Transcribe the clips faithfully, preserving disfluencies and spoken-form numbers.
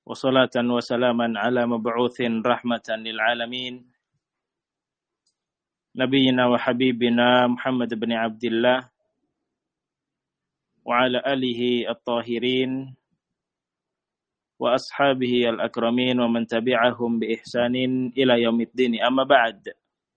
وصلاة وسلاما على مبعوث رحمة للعالمين نبينا وحبيبنا محمد بن عبد الله وعلى آله الطاهرين وأصحابه الأكرمين ومن تبعهم بإحسان إلى يوم الدين أما بعد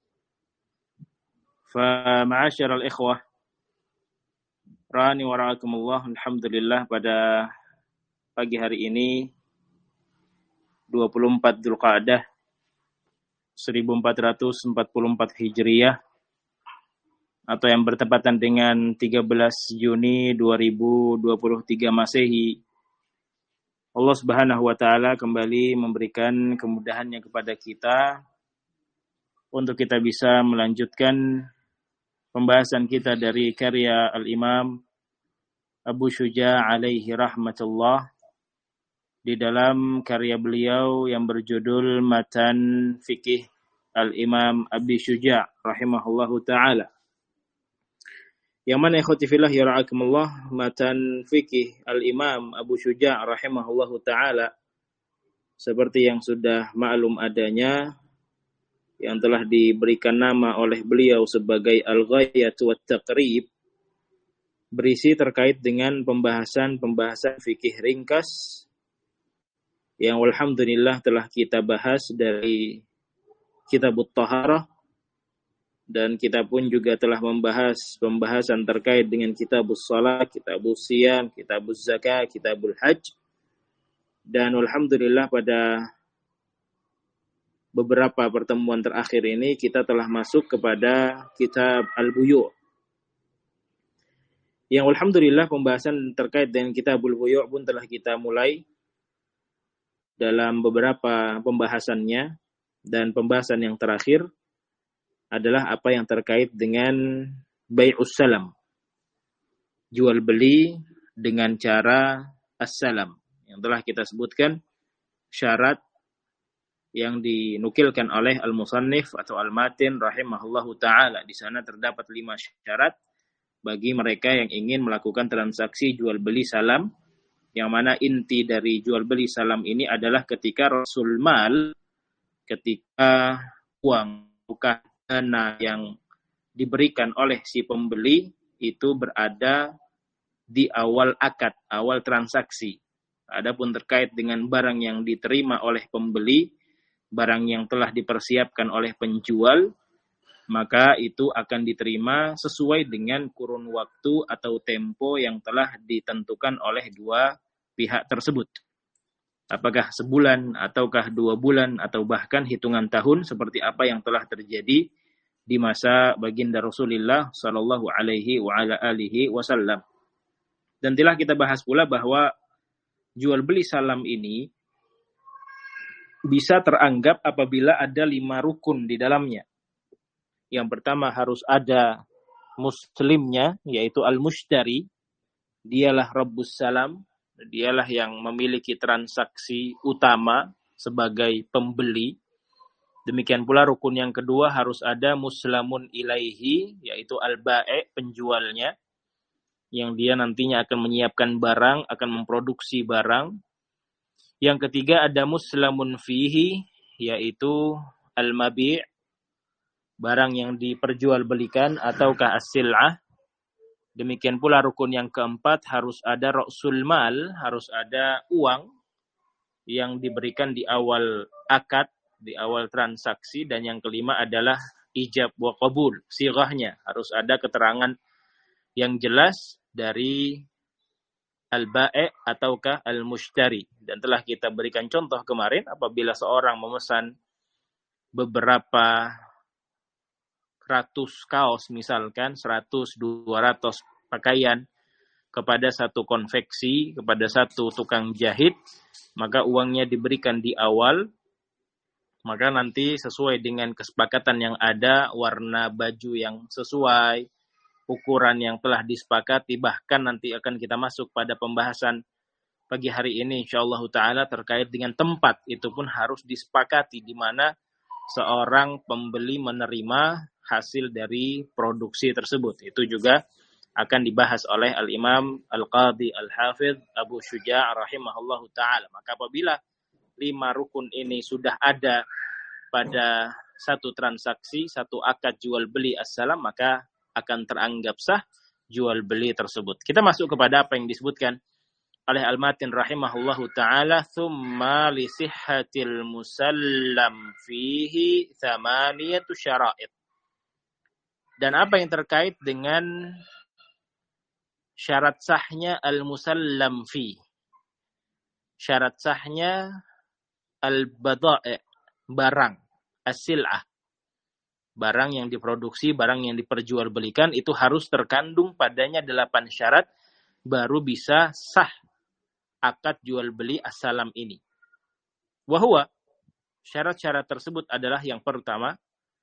فمعاشر الإخوة Rani wa ra'akumullah, alhamdulillah pada pagi hari ini dua puluh empat Dzulqa'dah seribu empat ratus empat puluh empat Hijriah atau yang bertepatan dengan tiga belas Juni dua ribu dua puluh tiga Masehi. Allah Subhanahu wa taala kembali memberikan kemudahannya kepada kita untuk kita bisa melanjutkan pembahasan kita dari karya Al-Imam Abu Syuja' alaihi rahmatullah di dalam karya beliau yang berjudul Matan Fikih Al-Imam Abi Syuja' rahimahullahu ta'ala. Yang mana ikhwati fillah ya ra'akumullah, Matan Fikih Al-Imam Abu Syuja' rahimahullahu ta'ala seperti yang sudah maklum adanya, yang telah diberikan nama oleh beliau sebagai Al-Ghayat wa Taqrib, berisi terkait dengan pembahasan-pembahasan fikih ringkas yang alhamdulillah telah kita bahas dari Kitabut Taharah, dan kita pun juga telah membahas pembahasan terkait dengan Kitabus Shalah, Kitabus Siyam, Kitabuz Zakah, Kitabul Hajj, dan alhamdulillah pada beberapa pertemuan terakhir ini kita telah masuk kepada kitab Al-Buyu'. Yang alhamdulillah pembahasan terkait dengan kitabul Buyu' pun telah kita mulai dalam beberapa pembahasannya, dan pembahasan yang terakhir adalah apa yang terkait dengan bai'us salam, jual beli dengan cara as-salam, yang telah kita sebutkan syarat yang dinukilkan oleh al-musannif atau al-matin rahimahullahu ta'ala. Di sana terdapat lima syarat bagi mereka yang ingin melakukan transaksi jual beli salam, yang mana inti dari jual beli salam ini adalah ketika rasul mal, ketika uang bukan dana yang diberikan oleh si pembeli itu berada di awal akad, awal transaksi. Adapun terkait dengan barang yang diterima oleh pembeli, barang yang telah dipersiapkan oleh penjual, maka itu akan diterima sesuai dengan kurun waktu atau tempo yang telah ditentukan oleh dua pihak tersebut. Apakah sebulan, ataukah dua bulan, atau bahkan hitungan tahun, seperti apa yang telah terjadi di masa baginda Rasulullah sallallahu alaihi wa ala alihi wasallam. Dan telah kita bahas pula bahwa jual beli salam ini bisa teranggap apabila ada lima rukun di dalamnya. Yang pertama harus ada muslimnya, yaitu al-mushtari. Dialah Rabbus Salam, dialah yang memiliki transaksi utama sebagai pembeli. Demikian pula rukun yang kedua harus ada muslamun ilaihi, yaitu al-ba'i', penjualnya, yang dia nantinya akan menyiapkan barang, akan memproduksi barang. Yang ketiga ada muslamun fihi, yaitu al-mabi', barang yang diperjualbelikan ataukah as-sil'ah. Demikian pula rukun yang keempat harus ada ra'sul mal, harus ada uang yang diberikan di awal akad, di awal transaksi. Dan yang kelima adalah ijab wa qabul, sighahnya harus ada keterangan yang jelas dari al-ba'i' ataukah al-mushtari. Dan telah kita berikan contoh kemarin, apabila seorang memesan beberapa ratus kaos, misalkan seratus dua ratus pakaian kepada satu konveksi, kepada satu tukang jahit, maka uangnya diberikan di awal, maka nanti sesuai dengan kesepakatan yang ada, warna baju yang sesuai, ukuran yang telah disepakati, bahkan nanti akan kita masuk pada pembahasan pagi hari ini insyaallah ta'ala terkait dengan tempat, itu pun harus disepakati di mana seorang pembeli menerima hasil dari produksi tersebut. Itu juga akan dibahas oleh Al-Imam Al-Qadhi Al-Hafidh Abu Syuja' rahimahullahu ta'ala. Maka apabila lima rukun ini sudah ada pada satu transaksi, satu akad jual beli as-salam, maka akan teranggap sah jual beli tersebut. Kita masuk kepada apa yang disebutkan oleh Al-Matin rahimahullahu ta'ala, thumma li sihhatil musallam fihi thamaniyatu syara'id. Dan apa yang terkait dengan syarat sahnya al-musallam fi. Syarat sahnya al-bada'i, barang, as-sil'ah. Barang yang diproduksi, barang yang diperjualbelikan, itu harus terkandung padanya delapan syarat baru bisa sah akad jual beli as-salam ini. Wahwa, syarat-syarat tersebut adalah yang pertama,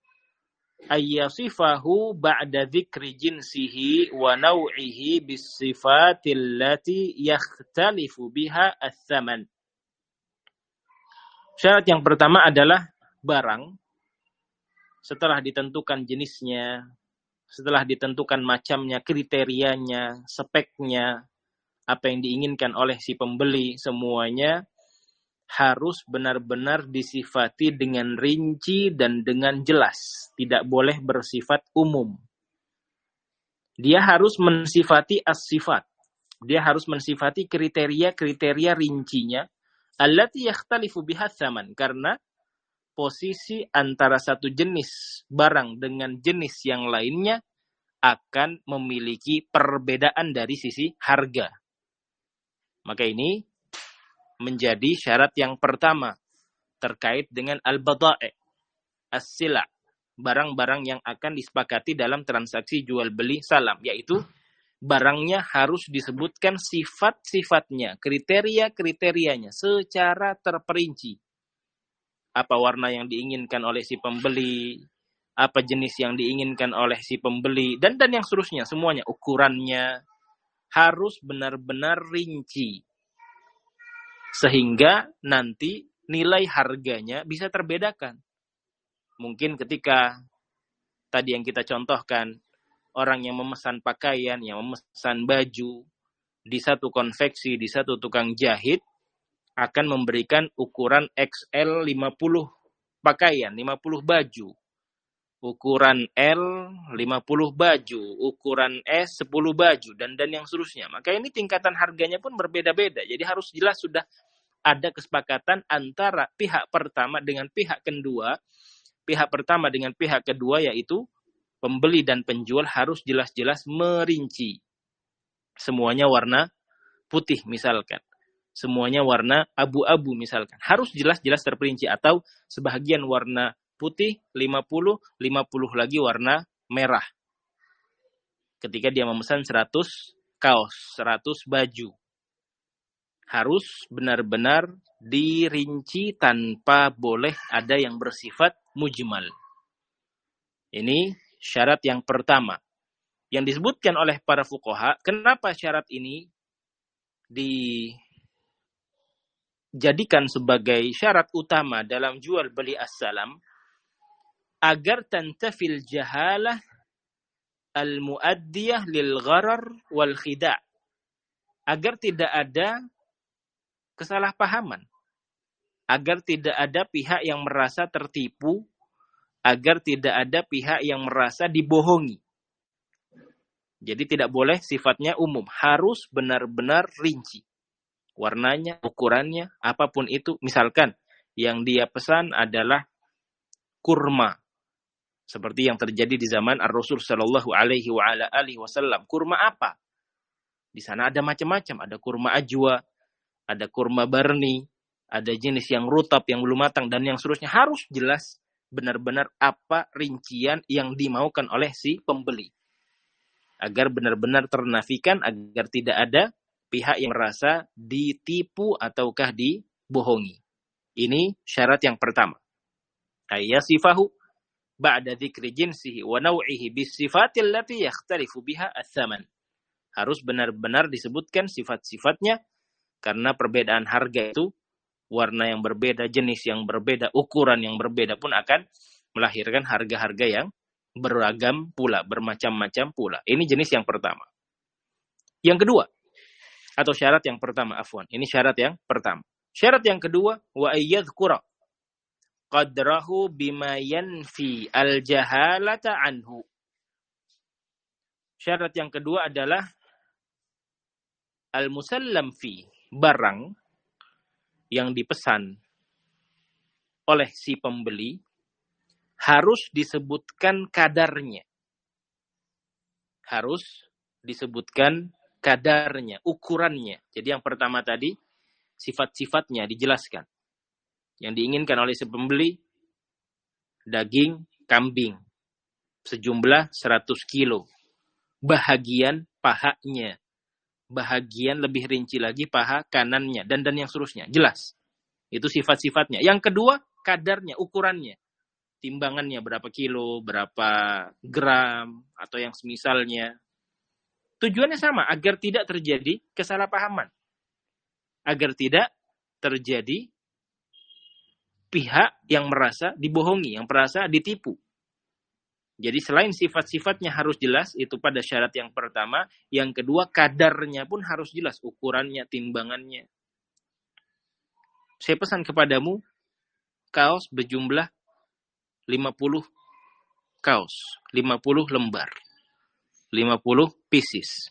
ayyasifahu ba'da dzikri jinsihi wa naw'ihi bis-sifatil lati yakhtalifu biha ats-tsaman. Syarat yang pertama adalah barang setelah ditentukan jenisnya, setelah ditentukan macamnya, kriterianya, speknya, apa yang diinginkan oleh si pembeli, semuanya harus benar-benar disifati dengan rinci dan dengan jelas. Tidak boleh bersifat umum. Dia harus mensifati as-sifat. Dia harus mensifati kriteria-kriteria rincinya. Allati yakhtalifu biha tsaman. Karena posisi antara satu jenis barang dengan jenis yang lainnya akan memiliki perbedaan dari sisi harga. Maka ini menjadi syarat yang pertama terkait dengan al-bada'i, as-sila', barang-barang yang akan disepakati dalam transaksi jual beli salam, yaitu barangnya harus disebutkan sifat-sifatnya, kriteria-kriterianya secara terperinci. Apa warna yang diinginkan oleh si pembeli, apa jenis yang diinginkan oleh si pembeli, dan dan yang seterusnya, semuanya, ukurannya harus benar-benar rinci. Sehingga nanti nilai harganya bisa terbedakan. Mungkin ketika tadi yang kita contohkan, orang yang memesan pakaian, yang memesan baju, di satu konveksi, di satu tukang jahit, akan memberikan ukuran X L lima puluh pakaian, lima puluh baju. Ukuran L lima puluh baju, ukuran S sepuluh baju, dan dan yang seterusnya. Maka ini tingkatan harganya pun berbeda-beda. Jadi harus jelas sudah ada kesepakatan antara pihak pertama dengan pihak kedua. Pihak pertama dengan pihak kedua, yaitu pembeli dan penjual, harus jelas-jelas merinci. Semuanya warna putih misalkan. Semuanya warna abu-abu misalkan. Harus jelas-jelas terperinci, atau sebahagian warna putih lima puluh, lima puluh lagi warna merah. Ketika dia memesan seratus kaos, seratus baju. Harus benar-benar dirinci tanpa boleh ada yang bersifat mujmal. Ini syarat yang pertama. Yang disebutkan oleh para fuqaha, kenapa syarat ini dijadikan sebagai syarat utama dalam jual beli as-salam? Agar tantafil jahalah al-muaddiyah lil gharar wal khida'. Agar tidak ada kesalahpahaman. Agar tidak ada pihak yang merasa tertipu. Agar tidak ada pihak yang merasa dibohongi. Jadi tidak boleh sifatnya umum. Harus benar-benar rinci. Warnanya, ukurannya, apapun itu. Misalkan yang dia pesan adalah kurma. Seperti yang terjadi di zaman Ar-Rasul sallallahu alaihi wa ala alihi wasallam. Kurma apa? Di sana ada macam-macam. Ada kurma ajwa, ada kurma barni, ada jenis yang rutab, yang belum matang, dan yang seterusnya. Harus jelas benar-benar apa rincian yang dimaukan oleh si pembeli. Agar benar-benar ternafikan, agar tidak ada pihak yang merasa ditipu ataukah dibohongi. Ini syarat yang pertama. Ayyasifahu ba'da dzikri jinsihi wa naw'ihi bis-sifatil lati yakhtalifu biha ats-tsaman. Harus benar-benar disebutkan sifat-sifatnya, karena perbedaan harga itu, warna yang berbeda, jenis yang berbeda, ukuran yang berbeda pun akan melahirkan harga-harga yang beragam pula, bermacam-macam pula. Ini jenis yang pertama. Yang kedua, atau syarat yang pertama, afwan. Ini syarat yang pertama. Syarat yang kedua, wa ayyadhkura qadrahu bima yanfi al-jahalata anhu. Syarat yang kedua adalah al-musallam fi, barang yang dipesan oleh si pembeli harus disebutkan kadarnya. Harus disebutkan kadarnya, ukurannya. Jadi yang pertama tadi, sifat-sifatnya dijelaskan. Yang diinginkan oleh si pembeli, daging kambing, sejumlah seratus kilo. Bahagian pahanya. Bahagian lebih rinci lagi paha kanannya. Dan dan yang seterusnya. Jelas. Itu sifat-sifatnya. Yang kedua, kadarnya, ukurannya. Timbangannya berapa kilo, berapa gram, atau yang semisalnya. Tujuannya sama, agar tidak terjadi kesalahpahaman. Agar tidak terjadi pihak yang merasa dibohongi, yang merasa ditipu. Jadi selain sifat-sifatnya harus jelas, itu pada syarat yang pertama. Yang kedua, kadarnya pun harus jelas, ukurannya, timbangannya. Saya pesan kepadamu, kaos berjumlah lima puluh kaos, lima puluh lembar, lima puluh pieces.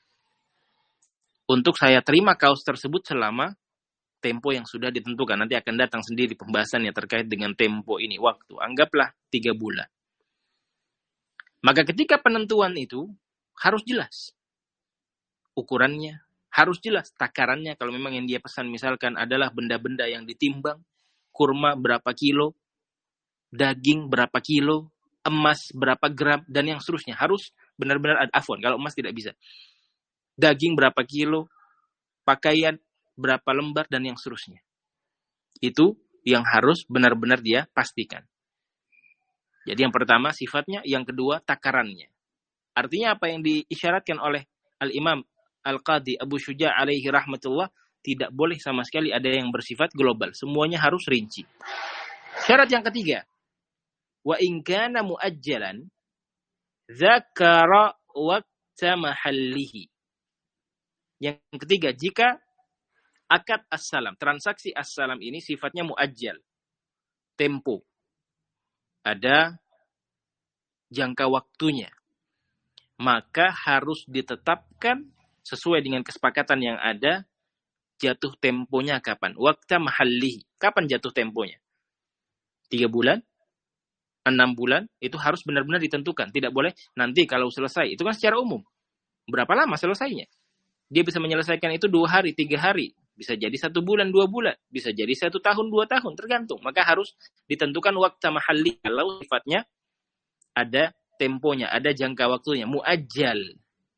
Untuk saya terima kaos tersebut selama tempo yang sudah ditentukan. Nanti akan datang sendiri pembahasannya terkait dengan tempo ini, waktu. Anggaplah tiga bulan. Maka ketika penentuan itu harus jelas. Ukurannya harus jelas, takarannya kalau memang yang dia pesan misalkan adalah benda-benda yang ditimbang, kurma berapa kilo, daging berapa kilo, emas berapa gram, dan yang seterusnya. Harus benar-benar ada afwan, kalau emas tidak bisa. Daging berapa kilo, pakaian berapa lembar, dan yang seterusnya. Itu yang harus benar-benar dia pastikan. Jadi yang pertama sifatnya, yang kedua takarannya. Artinya apa yang diisyaratkan oleh Al-Imam Al-Qadhi Abu Syuja' alaihi rahmatullah, tidak boleh sama sekali ada yang bersifat global. Semuanya harus rinci. Syarat yang ketiga, wa in kana muajjalan dzakara waqta mahallihi. Yang ketiga, jika akad as-salam, transaksi as-salam ini sifatnya muajjal, tempo, ada jangka waktunya, maka harus ditetapkan sesuai dengan kesepakatan yang ada, jatuh temponya kapan, waqta mahallihi, kapan jatuh temponya, tiga bulan, enam bulan, itu harus benar-benar ditentukan. Tidak boleh nanti kalau selesai. Itu kan secara umum. Berapa lama selesainya? Dia bisa menyelesaikan itu dua hari, tiga hari. Bisa jadi satu bulan, dua bulan. Bisa jadi satu tahun, dua tahun. Tergantung. Maka harus ditentukan waktu mahalli. Kalau sifatnya ada temponya, ada jangka waktunya. Muajjal.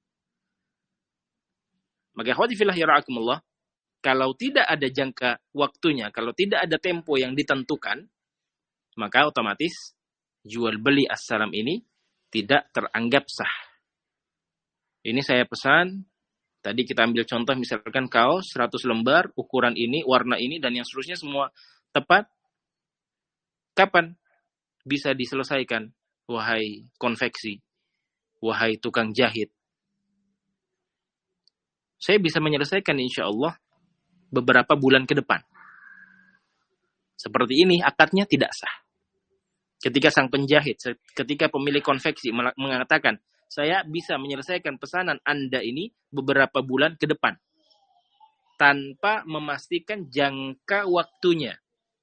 Maka khawati fillah yara'akumullah. Kalau tidak ada jangka waktunya, kalau tidak ada tempo yang ditentukan, maka otomatis jual beli as-salam ini tidak teranggap sah. Ini saya pesan, tadi kita ambil contoh misalkan kaos seratus lembar, ukuran ini, warna ini, dan yang seterusnya semua tepat. Kapan bisa diselesaikan? Wahai konveksi, wahai tukang jahit. Saya bisa menyelesaikan insya Allah beberapa bulan ke depan. Seperti ini akadnya tidak sah. Ketika sang penjahit, ketika pemilik konveksi mengatakan, saya bisa menyelesaikan pesanan Anda ini beberapa bulan ke depan. Tanpa memastikan jangka waktunya.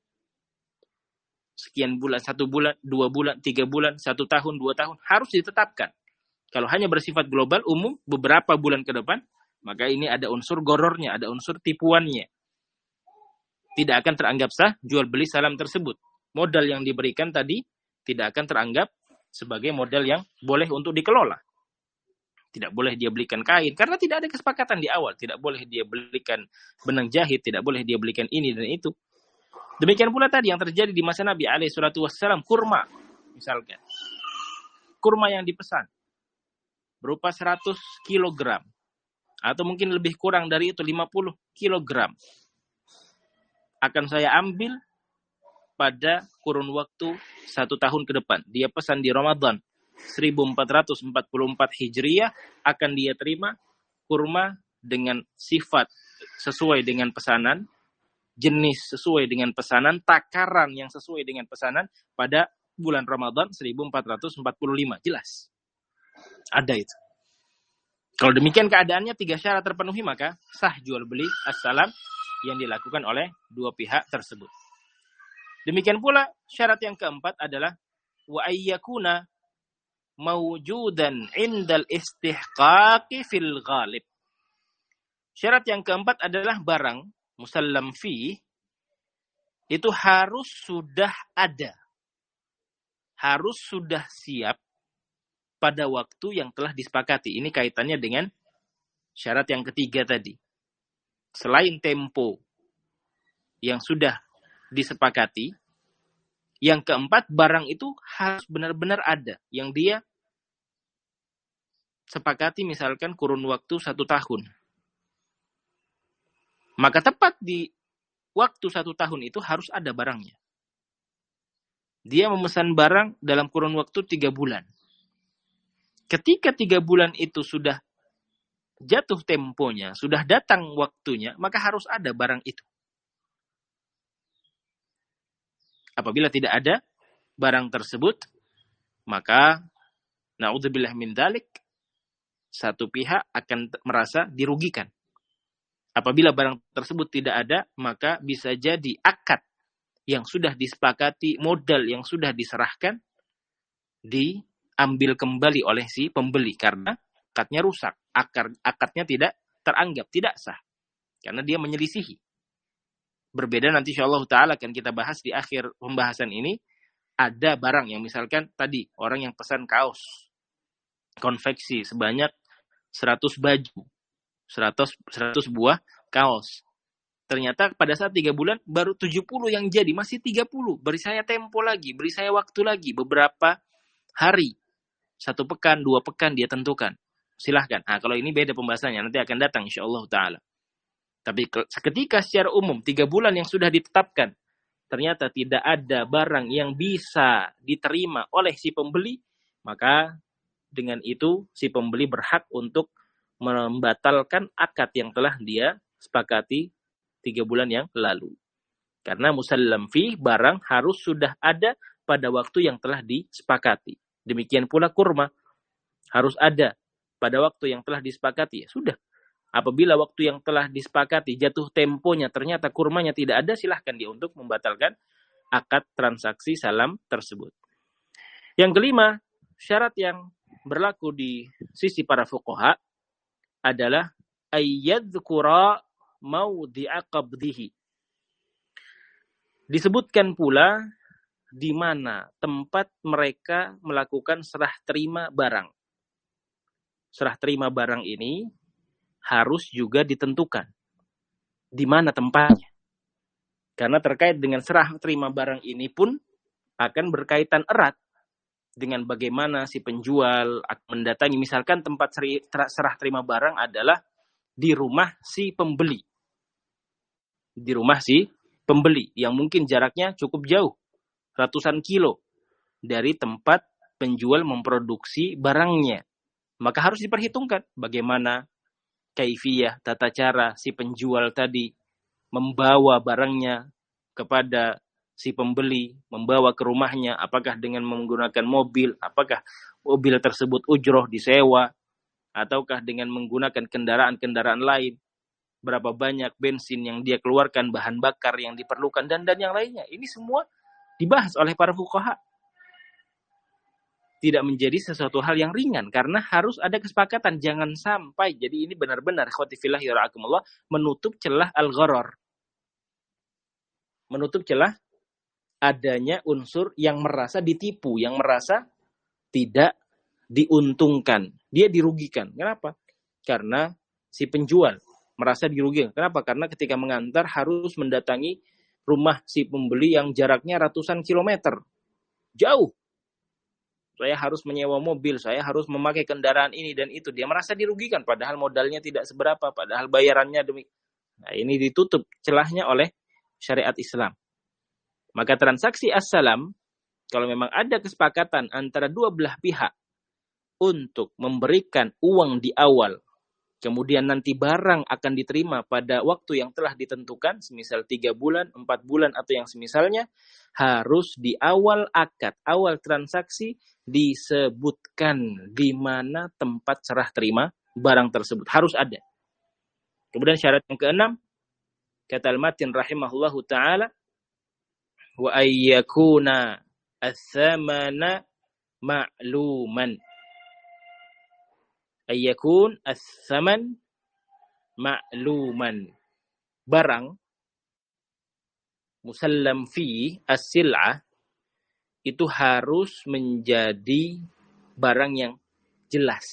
Sekian bulan, satu bulan, dua bulan, tiga bulan, satu tahun, dua tahun. Harus ditetapkan. Kalau hanya bersifat global, umum, beberapa bulan ke depan, maka ini ada unsur gorornya, ada unsur tipuannya. Tidak akan teranggap sah jual beli salam tersebut. Modal yang diberikan tadi tidak akan teranggap sebagai modal yang boleh untuk dikelola. Tidak boleh dia belikan kain, karena tidak ada kesepakatan di awal. Tidak boleh dia belikan benang jahit, tidak boleh dia belikan ini dan itu. Demikian pula tadi yang terjadi di masa Nabi alaihi salatu wassalam, kurma. Misalkan, kurma yang dipesan berupa seratus kilogram. Atau mungkin lebih kurang dari itu, lima puluh kilogram. Akan saya ambil pada kurun waktu satu tahun ke depan. Dia pesan di Ramadan seribu empat ratus empat puluh empat Hijriah, akan dia terima kurma dengan sifat sesuai dengan pesanan, jenis sesuai dengan pesanan, takaran yang sesuai dengan pesanan pada bulan Ramadan seribu empat ratus empat puluh lima. Jelas. Ada itu. Kalau demikian keadaannya tiga syarat terpenuhi, maka sah jual beli as-salam yang dilakukan oleh dua pihak tersebut. Demikian pula syarat yang keempat adalah wa ayyakuna mawjudan indal istihqaqi fil ghalib. Syarat yang keempat adalah barang musallam fi itu harus sudah ada. Harus sudah siap pada waktu yang telah disepakati. Ini kaitannya dengan syarat yang ketiga tadi. Selain tempo yang sudah disepakati, yang keempat, barang itu harus benar-benar ada. Yang dia sepakati misalkan kurun waktu satu tahun. Maka tepat di waktu satu tahun itu harus ada barangnya. Dia memesan barang dalam kurun waktu tiga bulan. Ketika tiga bulan itu sudah jatuh temponya, sudah datang waktunya, maka harus ada barang itu. Apabila tidak ada barang tersebut, maka na'udzubillah min dzalik, satu pihak akan merasa dirugikan. Apabila barang tersebut tidak ada, maka bisa jadi akad yang sudah disepakati, modal yang sudah diserahkan, diambil kembali oleh si pembeli karena akadnya rusak, akar, akadnya tidak teranggap, tidak sah, karena dia menyelisihi. Berbeda nanti insyaallah ta'ala akan kita bahas di akhir pembahasan ini, ada barang yang misalkan tadi, orang yang pesan kaos, konveksi sebanyak seratus baju, seratus, seratus buah kaos. Ternyata pada saat tiga bulan, baru tujuh puluh yang jadi, masih tiga puluh. Beri saya tempo lagi, beri saya waktu lagi, beberapa hari. Satu pekan, dua pekan dia tentukan. Silahkan. Nah, kalau ini beda pembahasannya, nanti akan datang insyaallah ta'ala. Tapi ketika secara umum, tiga bulan yang sudah ditetapkan, ternyata tidak ada barang yang bisa diterima oleh si pembeli, maka dengan itu si pembeli berhak untuk membatalkan akad yang telah dia sepakati tiga bulan yang lalu. Karena musallam fi, barang harus sudah ada pada waktu yang telah disepakati. Demikian pula kurma, harus ada pada waktu yang telah disepakati. Ya sudah. Apabila waktu yang telah disepakati jatuh temponya ternyata kurmanya tidak ada, silahkan dia untuk membatalkan akad transaksi salam tersebut. Yang kelima, syarat yang berlaku di sisi para fuqaha adalah ayyadhkura maudhi'a qabdihi. Disebutkan pula di mana tempat mereka melakukan serah terima barang. Serah terima barang ini harus juga ditentukan di mana tempatnya. Karena terkait dengan serah terima barang ini pun akan berkaitan erat dengan bagaimana si penjual akan mendatangi. Misalkan tempat serah terima barang adalah di rumah si pembeli. Di rumah si pembeli yang mungkin jaraknya cukup jauh, ratusan kilo dari tempat penjual memproduksi barangnya. Maka harus diperhitungkan bagaimana kaifiyah, tata cara si penjual tadi membawa barangnya kepada si pembeli, membawa ke rumahnya, apakah dengan menggunakan mobil, apakah mobil tersebut ujroh disewa, ataukah dengan menggunakan kendaraan-kendaraan lain, berapa banyak bensin yang dia keluarkan, bahan bakar yang diperlukan, dan dan yang lainnya. Ini semua dibahas oleh para fuqaha. Tidak menjadi sesuatu hal yang ringan, karena harus ada kesepakatan. Jangan sampai, jadi ini benar-benar, ikhwati fillah yara'akumullah, menutup celah al-gharar. Menutup celah adanya unsur yang merasa ditipu, yang merasa tidak diuntungkan. Dia dirugikan. Kenapa? Karena si penjual merasa dirugikan. Kenapa? Karena ketika mengantar harus mendatangi rumah si pembeli yang jaraknya ratusan kilometer. Jauh. Saya harus menyewa mobil, saya harus memakai kendaraan ini dan itu. Dia merasa dirugikan, padahal modalnya tidak seberapa, padahal bayarannya demi. Nah, ini ditutup celahnya oleh syariat Islam. Maka transaksi as-salam, kalau memang ada kesepakatan antara dua belah pihak untuk memberikan uang di awal kemudian nanti barang akan diterima pada waktu yang telah ditentukan, semisal tiga bulan, empat bulan, atau yang semisalnya, harus di awal akad, awal transaksi, disebutkan di mana tempat serah terima barang tersebut. Harus ada. Kemudian syarat yang keenam, kata Al-Matin rahimahullahu ta'ala, wa ayyakuna as-samana ma'luman. Ayyakun as-saman ma'luman. Barang musallam fi as-sil'ah itu harus menjadi barang yang jelas.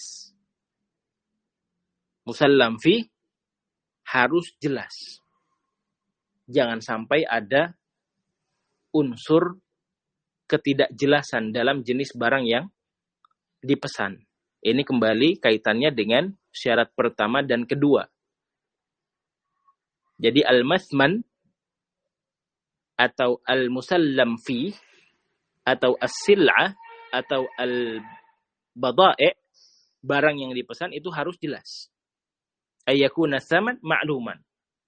Musallam fi harus jelas. Jangan sampai ada unsur ketidakjelasan dalam jenis barang yang dipesan. Ini kembali kaitannya dengan syarat pertama dan kedua. Jadi al-masman atau al-musallam fi atau as-sil'ah atau al-bada'i, barang yang dipesan itu harus jelas. Ayyakuna tsaman ma'luman.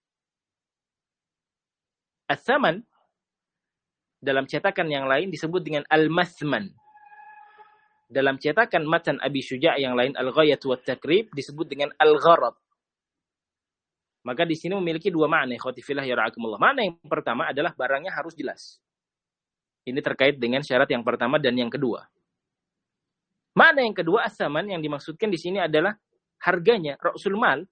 As-tsaman dalam cetakan yang lain disebut dengan al-masman. Dalam cetakan matan Abi Syuja' yang lain, Al-Ghayat wa Takrib, disebut dengan Al-Gharad. Maka di sini memiliki dua makna, ikhwati fillah ya ra'akumullah. Makna yang pertama adalah barangnya harus jelas. Ini terkait dengan syarat yang pertama dan yang kedua. Makna yang kedua, as-saman, yang dimaksudkan di sini adalah harganya, ra'sul mal.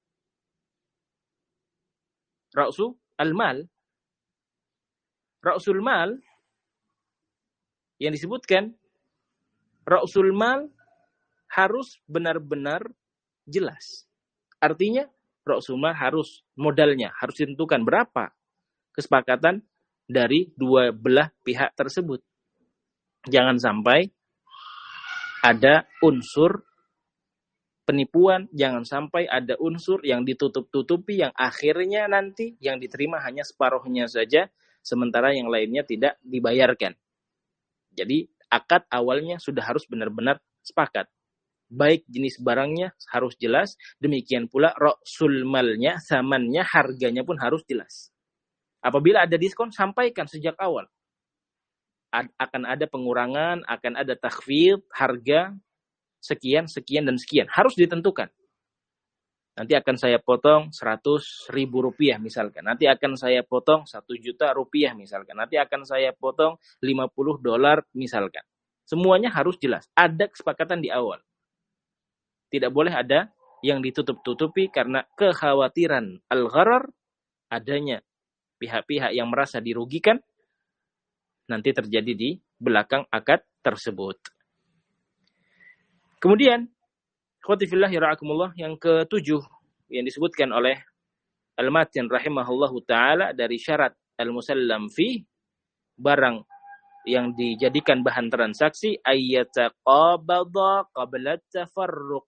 Ra'sul al-mal. Ra'sul mal yang disebutkan Ra'sul mal harus benar-benar jelas. Artinya, Ra'sul mal harus modalnya, harus ditentukan berapa kesepakatan dari dua belah pihak tersebut. Jangan sampai ada unsur penipuan, jangan sampai ada unsur yang ditutup-tutupi, yang akhirnya nanti yang diterima hanya separuhnya saja, sementara yang lainnya tidak dibayarkan. Jadi, akad awalnya sudah harus benar-benar sepakat. Baik jenis barangnya harus jelas, demikian pula ra'sul malnya, samannya, harganya pun harus jelas. Apabila ada diskon, sampaikan sejak awal. Ad, akan ada pengurangan, akan ada takhfid, harga sekian, sekian, dan sekian. Harus ditentukan. Nanti akan saya potong seratus ribu rupiah misalkan. Nanti akan saya potong satu juta rupiah misalkan. Nanti akan saya potong lima puluh dolar misalkan. Semuanya harus jelas. Ada kesepakatan di awal. Tidak boleh ada yang ditutup-tutupi karena kekhawatiran al-gharar, adanya pihak-pihak yang merasa dirugikan, nanti terjadi di belakang akad tersebut. Kemudian, ikhwati fillah ya ra'akumullah, yang ketujuh yang disebutkan oleh Al-Matin rahimahullahu ta'ala dari syarat al-musallam fi, barang yang dijadikan bahan transaksi, ayyataqabada qabla tafarruq.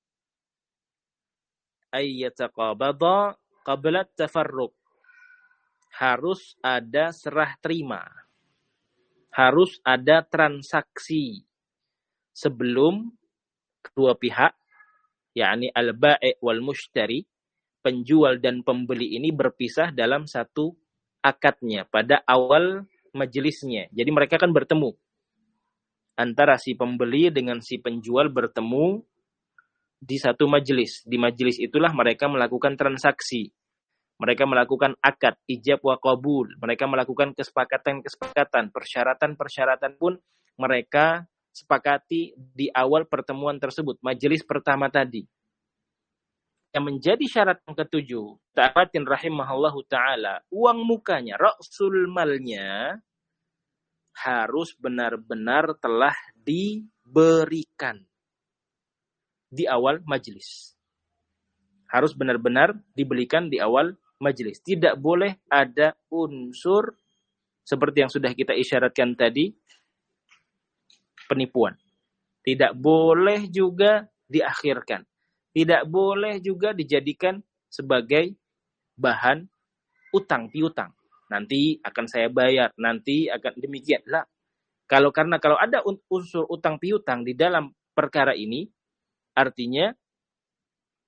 Ayyataqabada qabla tafarruq. Harus ada serah terima. Harus ada transaksi sebelum kedua pihak, yakni al-bai' wal mushtari, penjual dan pembeli ini berpisah dalam satu akadnya pada awal majelisnya. Jadi mereka kan bertemu. Antara si pembeli dengan si penjual bertemu di satu majelis. Di majelis itulah mereka melakukan transaksi. Mereka melakukan akad, ijab wa qabul. Mereka melakukan kesepakatan-kesepakatan, persyaratan-persyaratan pun mereka sepakati di awal pertemuan tersebut, majelis pertama tadi. Yang menjadi syarat yang ketujuh, ta'atin rahimahullahu ta'ala, uang mukanya, ra'sul malnya, harus benar-benar telah diberikan di awal majelis. Harus benar-benar diberikan di awal majelis. Tidak boleh ada unsur seperti yang sudah kita isyaratkan tadi, penipuan. Tidak boleh juga diakhirkan. Tidak boleh juga dijadikan sebagai bahan utang piutang. Nanti akan saya bayar, nanti akan demikian. Lah, kalau karena kalau ada unsur utang piutang di dalam perkara ini, artinya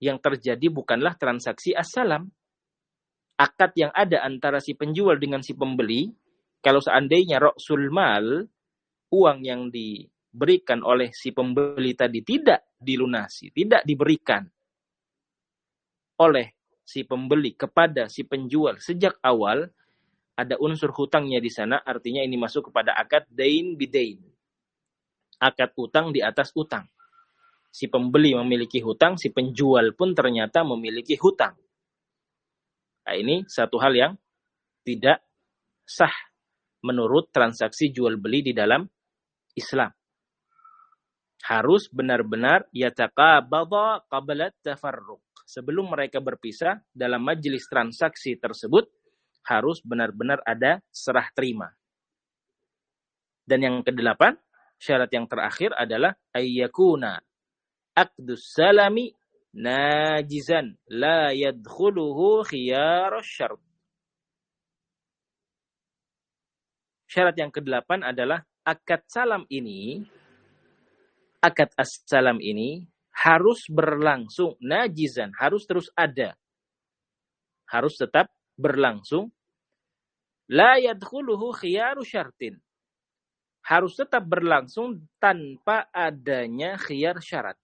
yang terjadi bukanlah transaksi assalam. Akad yang ada antara si penjual dengan si pembeli, kalau seandainya ra'sul mal, uang yang diberikan oleh si pembeli tadi tidak dilunasi, tidak diberikan oleh si pembeli kepada si penjual sejak awal, ada unsur hutangnya di sana, artinya ini masuk kepada akad dain bidain. Akad utang di atas utang. Si pembeli memiliki hutang, si penjual pun ternyata memiliki hutang. Nah, ini satu hal yang tidak sah menurut transaksi jual beli di dalam Islam. Harus benar-benar yataqabadha qabla tafarruq. Sebelum mereka berpisah dalam majelis transaksi tersebut, harus benar-benar ada serah terima. Dan yang kedelapan, syarat yang terakhir adalah ayyakuna aqdus salami najizan la yadkhuluhu khiyar syart. Syarat yang kedelapan adalah akad salam ini, akad as-salam ini harus berlangsung najizan, harus terus ada. Harus tetap berlangsung. La yadkhuluhu khiyar syartin. Harus tetap berlangsung tanpa adanya khiyar syarat.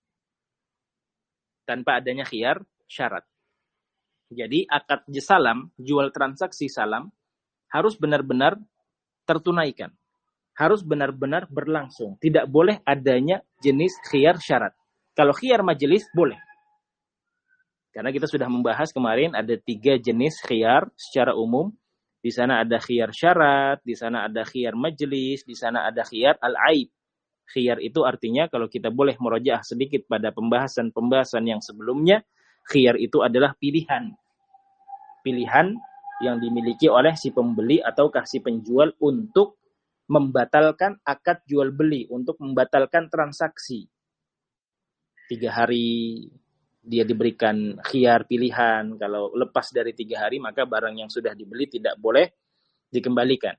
Tanpa adanya khiyar syarat. Jadi akad salam, jual transaksi salam, harus benar-benar tertunaikan. Harus benar-benar berlangsung. Tidak boleh adanya jenis khiyar syarat. Kalau khiyar majelis, boleh. Karena kita sudah membahas kemarin ada tiga jenis khiyar secara umum. Di sana ada khiyar syarat, di sana ada khiyar majelis, di sana ada khiyar al-aib. Khiyar itu artinya kalau kita boleh murojaah sedikit pada pembahasan-pembahasan yang sebelumnya, khiyar itu adalah pilihan. Pilihan yang dimiliki oleh si pembeli ataukah si penjual untuk membatalkan akad jual beli, untuk membatalkan transaksi. Tiga hari dia diberikan khiyar pilihan, kalau lepas dari tiga hari maka barang yang sudah dibeli tidak boleh dikembalikan.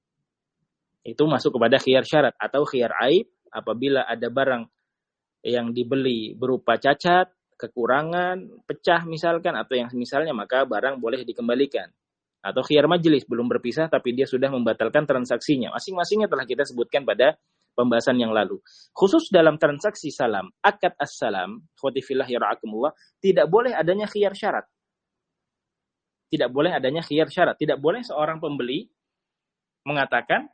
Itu masuk kepada khiyar syarat atau khiyar aib. Apabila ada barang yang dibeli berupa cacat, kekurangan, pecah misalkan, atau yang misalnya, maka barang boleh dikembalikan. Atau khiyar majelis, belum berpisah tapi dia sudah membatalkan transaksinya. Masing-masingnya telah kita sebutkan pada pembahasan yang lalu. Khusus dalam transaksi salam, akad as-salam, khotifillah yara'akumullah, tidak boleh adanya khiyar syarat. Tidak boleh adanya khiyar syarat. Tidak boleh seorang pembeli mengatakan,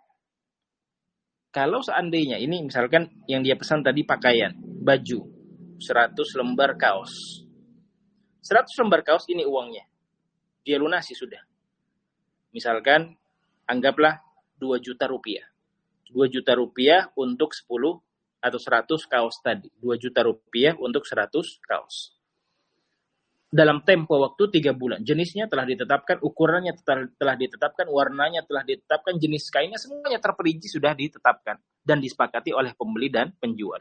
kalau seandainya, ini misalkan yang dia pesan tadi pakaian, baju, seratus lembar kaos. seratus lembar kaos ini uangnya. Dia lunasi sudah. Misalkan, anggaplah dua juta rupiah. dua juta rupiah untuk sepuluh atau seratus kaos tadi. dua juta rupiah untuk seratus kaos. Dalam tempo waktu tiga bulan. Jenisnya telah ditetapkan, ukurannya telah ditetapkan, warnanya telah ditetapkan, jenis kainnya semuanya terperinci sudah ditetapkan. Dan disepakati oleh pembeli dan penjual.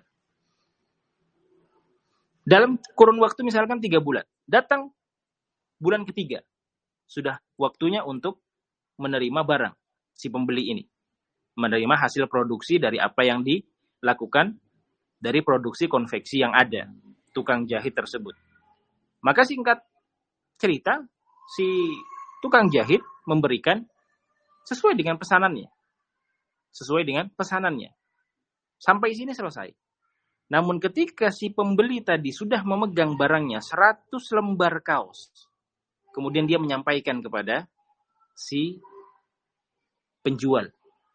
Dalam kurun waktu misalkan tiga bulan. Datang bulan ketiga. Sudah waktunya untuk menerima barang si pembeli ini. Menerima hasil produksi dari apa yang dilakukan dari produksi konveksi yang ada. Tukang jahit tersebut. Maka singkat cerita, si tukang jahit memberikan sesuai dengan pesanannya. Sesuai dengan pesanannya. Sampai sini selesai. Namun ketika si pembeli tadi sudah memegang barangnya seratus lembar kaos. Kemudian dia menyampaikan kepada si penjual.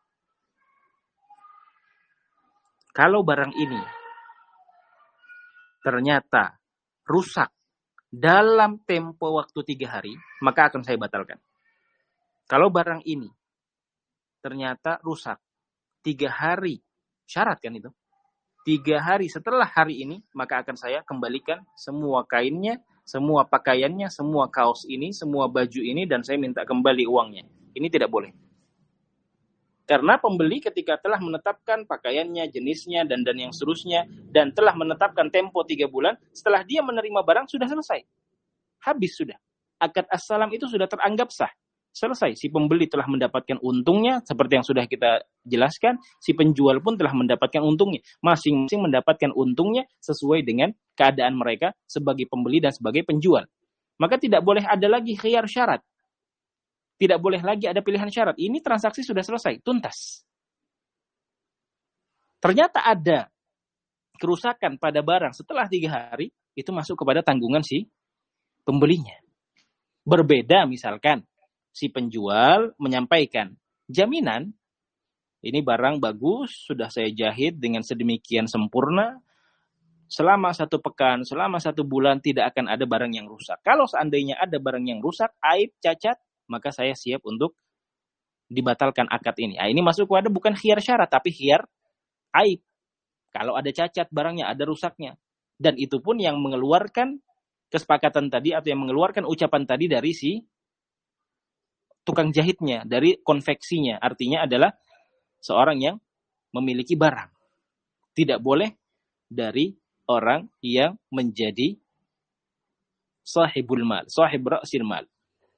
Kalau barang ini ternyata rusak dalam tempo waktu tiga hari, maka akan saya batalkan. Kalau barang ini ternyata rusak tiga hari, syarat kan itu? Tiga hari setelah hari ini, maka akan saya kembalikan semua kainnya, semua pakaiannya, semua kaos ini, semua baju ini, dan saya minta kembali uangnya. Ini tidak boleh. Karena pembeli ketika telah menetapkan pakaiannya, jenisnya, dan dan yang seterusnya, dan telah menetapkan tempo tiga bulan, setelah dia menerima barang sudah selesai. Habis sudah. Akad as-salam itu sudah teranggap sah. selesai. Si pembeli telah mendapatkan untungnya, seperti yang sudah kita jelaskan, si penjual pun telah mendapatkan untungnya. Masing-masing mendapatkan untungnya sesuai dengan keadaan mereka sebagai pembeli dan sebagai penjual. Maka tidak boleh ada lagi khiyar syarat. Tidak boleh lagi ada pilihan syarat. Ini transaksi sudah selesai, tuntas. Ternyata ada kerusakan pada barang setelah tiga hari, itu masuk kepada tanggungan si pembelinya. Berbeda misalkan, si penjual menyampaikan jaminan, ini barang bagus, sudah saya jahit dengan sedemikian sempurna, selama satu pekan, selama satu bulan tidak akan ada barang yang rusak. Kalau seandainya ada barang yang rusak, aib, cacat, maka saya siap untuk dibatalkan akad ini. Nah, ini masuk kepada bukan khiyar syarat, tapi khiyar aib. Kalau ada cacat barangnya, ada rusaknya. Dan itu pun yang mengeluarkan kesepakatan tadi, atau yang mengeluarkan ucapan tadi dari si tukang jahitnya, dari konveksinya. Artinya adalah seorang yang memiliki barang. Tidak boleh dari orang yang menjadi sahibul mal, sahib ra'sil mal,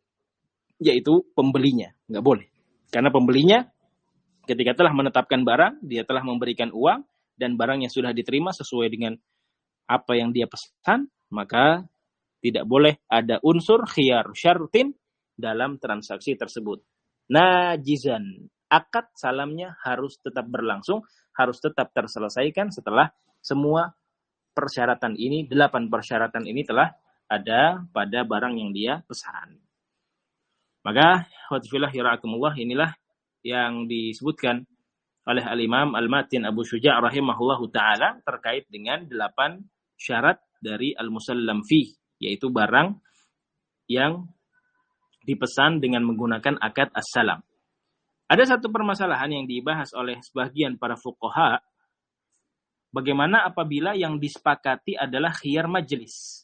yaitu pembelinya. Nggak boleh. Karena pembelinya ketika telah menetapkan barang, dia telah memberikan uang, dan barangnya sudah diterima sesuai dengan apa yang dia pesan, maka tidak boleh ada unsur khiyar syartin dalam transaksi tersebut. Najizan, akad salamnya harus tetap berlangsung, harus tetap terselesaikan setelah semua persyaratan ini, delapan persyaratan ini telah ada pada barang yang dia pesan. Maka, watifillah yarakumullah, inilah yang disebutkan oleh Al-Imam Al-Matin Abu Syuja' rahimahullahu ta'ala terkait dengan delapan syarat dari Al-Musallam Fih, yaitu barang yang dipesan dengan menggunakan akad as-salam. Ada satu permasalahan yang dibahas oleh sebagian para fuqaha, bagaimana apabila yang disepakati adalah khiyar majlis,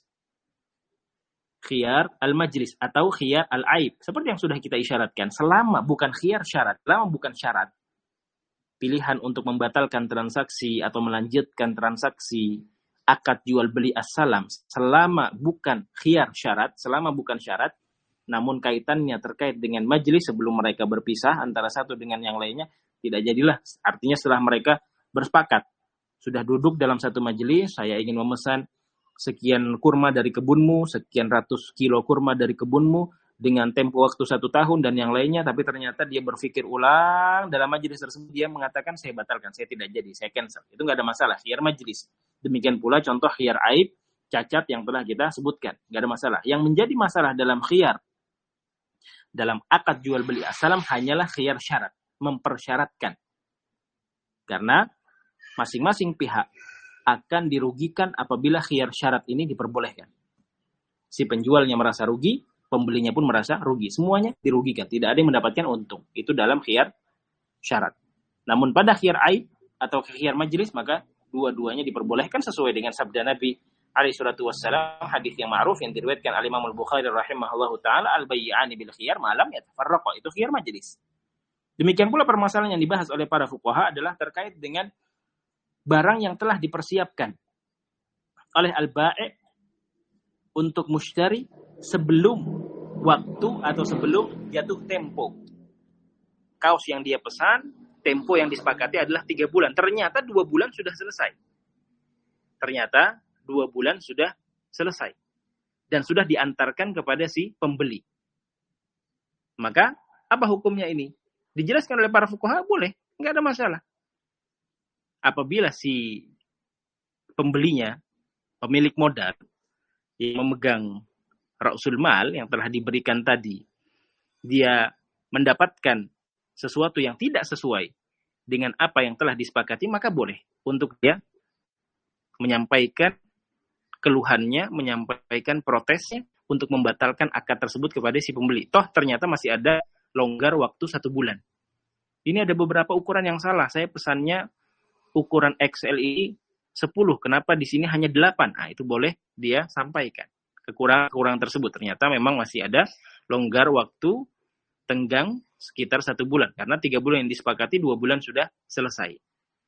khiyar al-majlis atau khiyar al-aib, seperti yang sudah kita isyaratkan, selama bukan khiyar syarat, selama bukan syarat, pilihan untuk membatalkan transaksi atau melanjutkan transaksi akad jual beli as-salam, selama bukan khiyar syarat, selama bukan syarat, namun kaitannya terkait dengan majelis sebelum mereka berpisah antara satu dengan yang lainnya, tidak jadilah. Artinya setelah mereka bersepakat, sudah duduk dalam satu majelis, saya ingin memesan sekian kurma dari kebunmu, sekian ratus kilo kurma dari kebunmu, dengan tempo waktu satu tahun dan yang lainnya, tapi ternyata dia berpikir ulang dalam majelis tersebut, dia mengatakan saya batalkan, saya tidak jadi, saya cancel. Itu nggak ada masalah, khiyar majelis. Demikian pula contoh khiyar aib, cacat yang telah kita sebutkan, nggak ada masalah. Yang menjadi masalah dalam khiyar, dalam akad jual beli as-salam hanyalah khiyar syarat, mempersyaratkan. Karena masing-masing pihak akan dirugikan apabila khiyar syarat ini diperbolehkan. Si penjualnya merasa rugi, pembelinya pun merasa rugi. Semuanya dirugikan, tidak ada yang mendapatkan untung. Itu dalam khiyar syarat. Namun pada khiyar aib atau khiyar majelis, maka dua-duanya diperbolehkan sesuai dengan sabda Nabi alaihi salatu wassalam, hadis yang ma'ruf yang diriwayatkan oleh Imam Al-Bukhari rahimahullahu taala, al-bayyani bil khiyar ma lam yatafarraqa, itu khiyar majelis. Demikian pula permasalahan yang dibahas oleh para fuqaha adalah terkait dengan barang yang telah dipersiapkan oleh al-bai' untuk mushtari sebelum waktu atau sebelum jatuh tempo. Kaos yang dia pesan, tempo yang disepakati adalah tiga bulan. Ternyata dua bulan sudah selesai. Ternyata dua bulan sudah selesai. Dan sudah diantarkan kepada si pembeli. Maka, apa hukumnya ini? Dijelaskan oleh para fuqaha, boleh. Nggak ada masalah. Apabila si pembelinya, pemilik modal, yang memegang ra'sul mal yang telah diberikan tadi, dia mendapatkan sesuatu yang tidak sesuai dengan apa yang telah disepakati, maka boleh untuk dia menyampaikan keluhannya, menyampaikan protesnya untuk membatalkan akad tersebut kepada si pembeli. Toh ternyata masih ada longgar waktu satu bulan. Ini ada beberapa ukuran yang salah. Saya pesannya ukuran X L I sepuluh. Kenapa di sini hanya delapan? Nah, itu boleh dia sampaikan. Kekurangan-kekurangan tersebut. Ternyata memang masih ada longgar waktu tenggang sekitar satu bulan. Karena tiga bulan yang disepakati, dua bulan sudah selesai.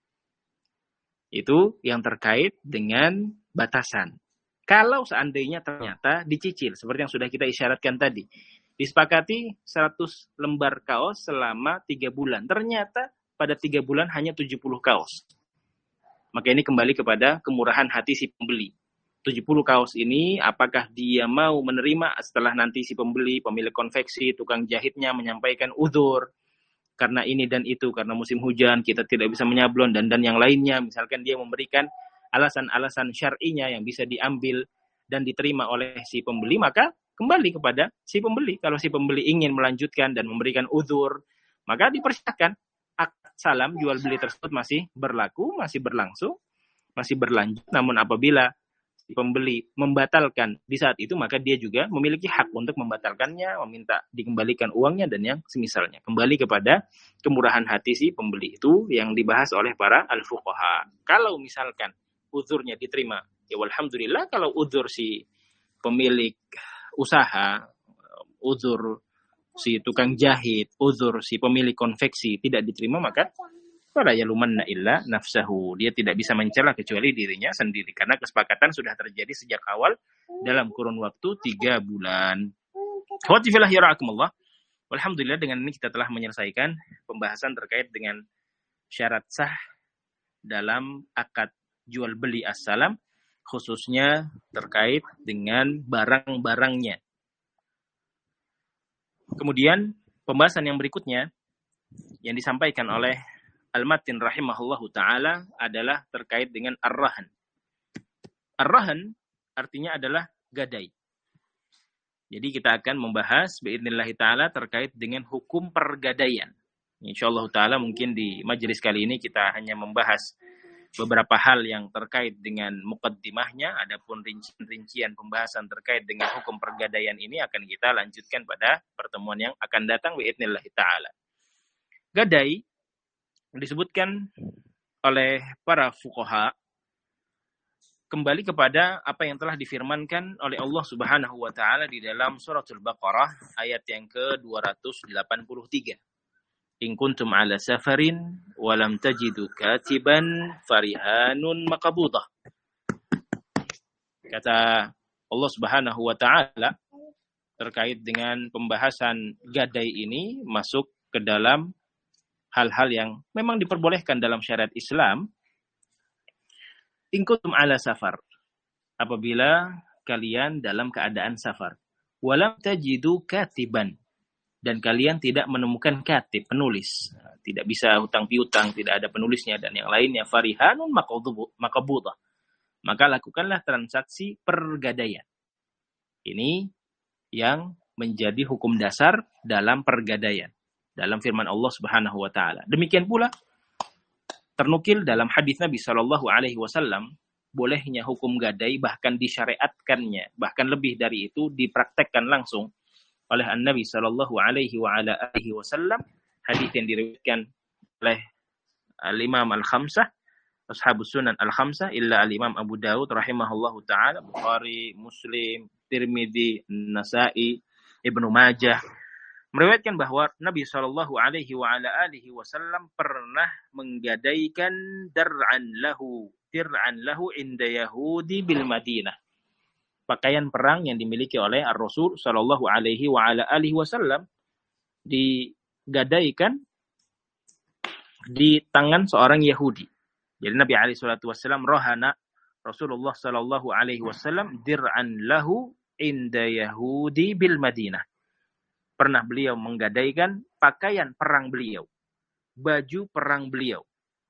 Itu yang terkait dengan batasan. Kalau seandainya ternyata dicicil, seperti yang sudah kita isyaratkan tadi, Disepakati seratus lembar kaos selama tiga bulan. Ternyata pada tiga bulan hanya tujuh puluh kaos. Maka ini kembali kepada kemurahan hati si pembeli. tujuh puluh kaos ini, apakah dia mau menerima setelah nanti si pembeli, pemilik konveksi, tukang jahitnya menyampaikan uzur, karena ini dan itu, karena musim hujan, kita tidak bisa menyablon, dan dan yang lainnya. Misalkan dia memberikan alasan-alasan syar'inya yang bisa diambil dan diterima oleh si pembeli, maka kembali kepada si pembeli. Kalau si pembeli ingin melanjutkan dan memberikan uzur, maka dipersilakan. Akad salam jual beli tersebut masih berlaku, masih berlangsung, masih berlanjut. Namun apabila si pembeli membatalkan di saat itu, maka dia juga memiliki hak untuk membatalkannya, meminta dikembalikan uangnya dan yang semisalnya. Kembali kepada kemurahan hati si pembeli, itu yang dibahas oleh para al-fuqaha. Kalau misalkan uzurnya diterima, ya alhamdulillah. Kalau uzur si pemilik usaha, uzur si tukang jahit, uzur si pemilik konveksi tidak diterima, maka fala yalumanna illa nafsahu. Dia tidak bisa mencela kecuali dirinya sendiri, karena kesepakatan sudah terjadi sejak awal dalam kurun waktu tiga bulan. Khawati fillah yara'akumullah. Alhamdulillah, dengan ini kita telah menyelesaikan pembahasan terkait dengan syarat sah dalam akad jual beli as-salam, khususnya terkait dengan barang-barangnya. Kemudian pembahasan yang berikutnya yang disampaikan oleh Al-Matin rahimahullahu ta'ala adalah terkait dengan ar-rahan. Ar-rahan artinya adalah gadai. Jadi kita akan membahas biidznillah ta'ala terkait dengan hukum pergadaian. Insyaallah ta'ala mungkin di majelis kali ini kita hanya membahas beberapa hal yang terkait dengan muqaddimahnya. Adapun rincian-rincian pembahasan terkait dengan hukum pergadaian ini akan kita lanjutkan pada pertemuan yang akan datang biidznillah ta'ala. Gadai disebutkan oleh para fuqaha kembali kepada apa yang telah difirmankan oleh Allah Subhanahu wa taala di dalam suratul Baqarah ayat yang ke dua ratus delapan puluh tiga. In kuntum ala safarin wa lam tajidu katiban farihanun maqbudah. Kata Allah Subhanahu wa taala terkait dengan pembahasan gadai ini masuk ke dalam hal-hal yang memang diperbolehkan dalam syariat Islam. In kuntum ala safar, apabila kalian dalam keadaan safar, walam tajidu katiban, dan kalian tidak menemukan katib, penulis, tidak bisa hutang piutang, tidak ada penulisnya dan yang lainnya, farihanun maqbudah, maka lakukanlah transaksi pergadaian. Ini yang menjadi hukum dasar dalam pergadaian dalam firman Allah Subhanahu wa taala. Demikian pula ternukil dalam hadis Nabi sallallahu alaihi wasallam bolehnya hukum gadai, bahkan disyariatkannya, bahkan lebih dari itu dipraktekkan langsung oleh An-Nabi sallallahu alaihi wa ala alihi wasallam. Hadis yang diriwayatkan oleh Al-Imam Al-Khamsah, Ashabus Sunan Al-Khamsah, illa Al-Imam Abu Dawud rahimahullahu taala, Bukhari, Muslim, Tirmidzi, Nasa'i, Ibnu Majah, meriwayatkan bahwa Nabi sallallahu alaihi wa ala alihi wasallam pernah menggadaikan dar'an lahu, dir'an lahu inda Yahudi bil Madinah. Pakaian perang yang dimiliki oleh Ar-Rasul sallallahu alaihi wa ala alihi wasallam digadaikan di tangan seorang Yahudi. Jadi Nabi alaihi salatu wasallam rohana Rasulullah sallallahu alaihi wasallam dir'an lahu inda Yahudi bil Madinah. Pernah beliau menggadaikan pakaian perang beliau, baju perang beliau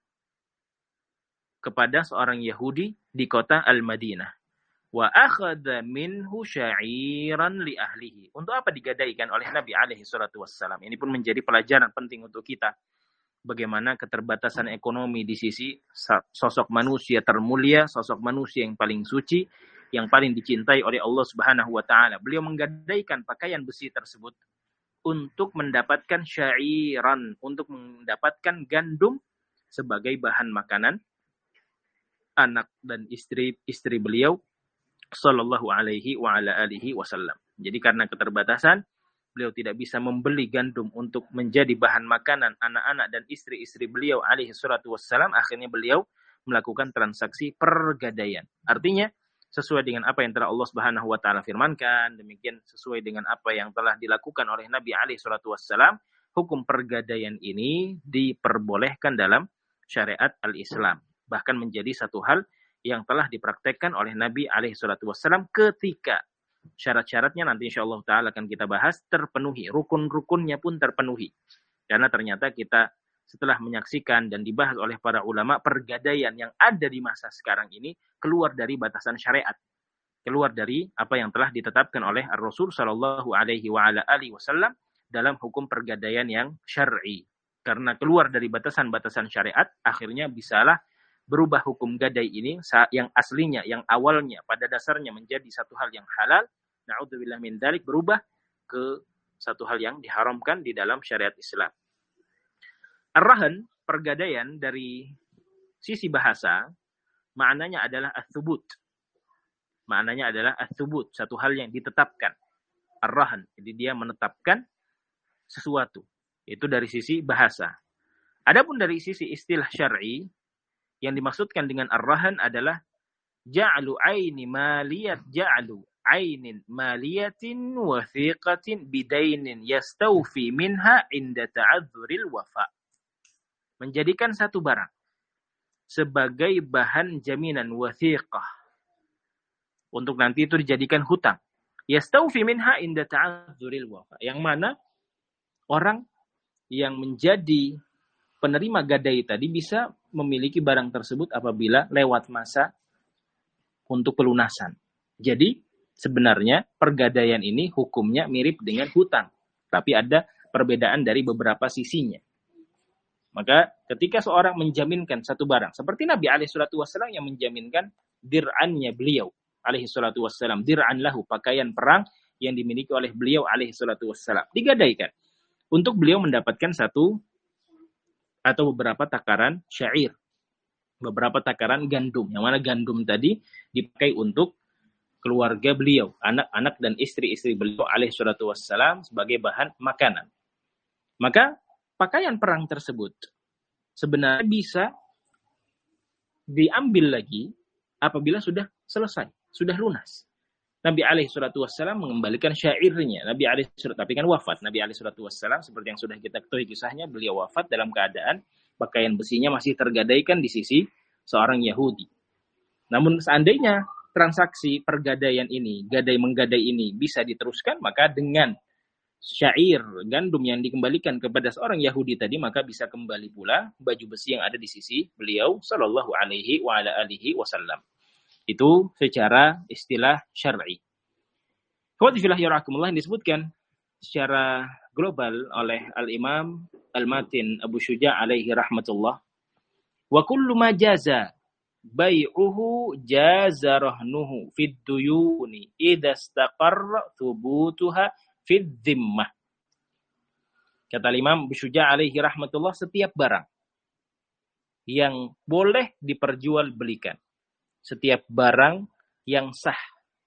kepada seorang Yahudi di kota Al-Madinah. Wa akhadha minhu sya'iran li ahlihi. Untuk apa digadaikan oleh Nabi alaihi salatu wassalam? Ini pun menjadi pelajaran penting untuk kita. Bagaimana keterbatasan ekonomi di sisi sosok manusia termulia, sosok manusia yang paling suci, yang paling dicintai oleh Allah Subhanahu wa taala. Beliau menggadaikan pakaian besi tersebut untuk mendapatkan syairan, untuk mendapatkan gandum sebagai bahan makanan anak dan istri-istri beliau sallallahu alaihi wa ala alihi wasallam. Jadi karena keterbatasan, beliau tidak bisa membeli gandum untuk menjadi bahan makanan anak-anak dan istri-istri beliau alaihi salatu wassalam. Akhirnya beliau melakukan transaksi pergadaian. Artinya sesuai dengan apa yang telah Allah Subhanahu wa taala firmankan, demikian sesuai dengan apa yang telah dilakukan oleh Nabi alaihi salatu wassalam, hukum pergadaian ini diperbolehkan dalam syariat al-Islam, bahkan menjadi satu hal yang telah dipraktekkan oleh Nabi alaihi salatu wassalam ketika syarat-syaratnya nanti insyaallah taala akan kita bahas terpenuhi, rukun-rukunnya pun terpenuhi. Karena ternyata kita setelah menyaksikan dan dibahas oleh para ulama, pergadaian yang ada di masa sekarang ini keluar dari batasan syariat, keluar dari apa yang telah ditetapkan oleh Ar-Rasul sallallahu alaihi wa ala alihi wasallam dalam hukum pergadaian yang syar'i. Karena keluar dari batasan-batasan syariat, akhirnya bisalah berubah hukum gadai ini yang aslinya, yang awalnya pada dasarnya menjadi satu hal yang halal, na'udzubillah min dzalik, berubah ke satu hal yang diharamkan di dalam syariat Islam. Ar-rahan, pergadaian dari sisi bahasa, maknanya adalah ats-tsubut. Maknanya adalah ats-tsubut, satu hal yang ditetapkan. Ar-rahan, jadi dia menetapkan sesuatu. Itu dari sisi bahasa. Adapun dari sisi istilah syar'i, yang dimaksudkan dengan ar-rahan adalah ja'lu aini maliyat ja'lu ainin maliyatin wathiqatin bidainin yastawfi minha inda ta'adzuril wafa. Menjadikan satu barang sebagai bahan jaminan wathiqah untuk nanti itu dijadikan hutang. Yastawfi minha inda ta'adzuril wafa. Yang mana orang yang menjadi penerima gadai tadi bisa memiliki barang tersebut apabila lewat masa untuk pelunasan. Jadi sebenarnya pergadaian ini hukumnya mirip dengan hutang, tapi ada perbedaan dari beberapa sisinya. Maka ketika seorang menjaminkan satu barang, seperti Nabi alaihi salatu wassalam yang menjaminkan dir'annya beliau alaihi salatu wassalam, dir'an lahu, pakaian perang yang dimiliki oleh beliau alaihi salatu wassalam, digadaikan untuk beliau mendapatkan satu atau beberapa takaran syair, beberapa takaran gandum, yang mana gandum tadi dipakai untuk keluarga beliau, anak-anak dan istri-istri beliau alaihi salatu wassalam sebagai bahan makanan. Maka pakaian perang tersebut sebenarnya bisa diambil lagi apabila sudah selesai, sudah lunas. Nabi alaihi salatu wassalam mengembalikan syairnya. Nabi alaihi salatu tapi kan wafat. Nabi alaihi salatu wassalam seperti yang sudah kita ketahui kisahnya, beliau wafat dalam keadaan pakaian besinya masih tergadaikan di sisi seorang Yahudi. Namun seandainya transaksi pergadaian ini, gadai menggadai ini bisa diteruskan, maka dengan syair gandum yang dikembalikan kepada seorang Yahudi tadi, maka bisa kembali pula baju besi yang ada di sisi beliau sallallahu alaihi wa ala alihi wasallam. Itu secara istilah syar'i. Khawati fillah yarahkumullah, yang disebutkan secara global oleh Al-Imam Al-Matin Abu Syuja' alaihi rahmatullah. Wa kullu ma jaza bai'uhu jaza rahnuhu fid duyuni idza istaqarra thubutuha fid dhimmah. Kata Imam Abu Syuja' alaihi rahmatullah, setiap barang yang boleh diperjualbelikan, setiap barang yang sah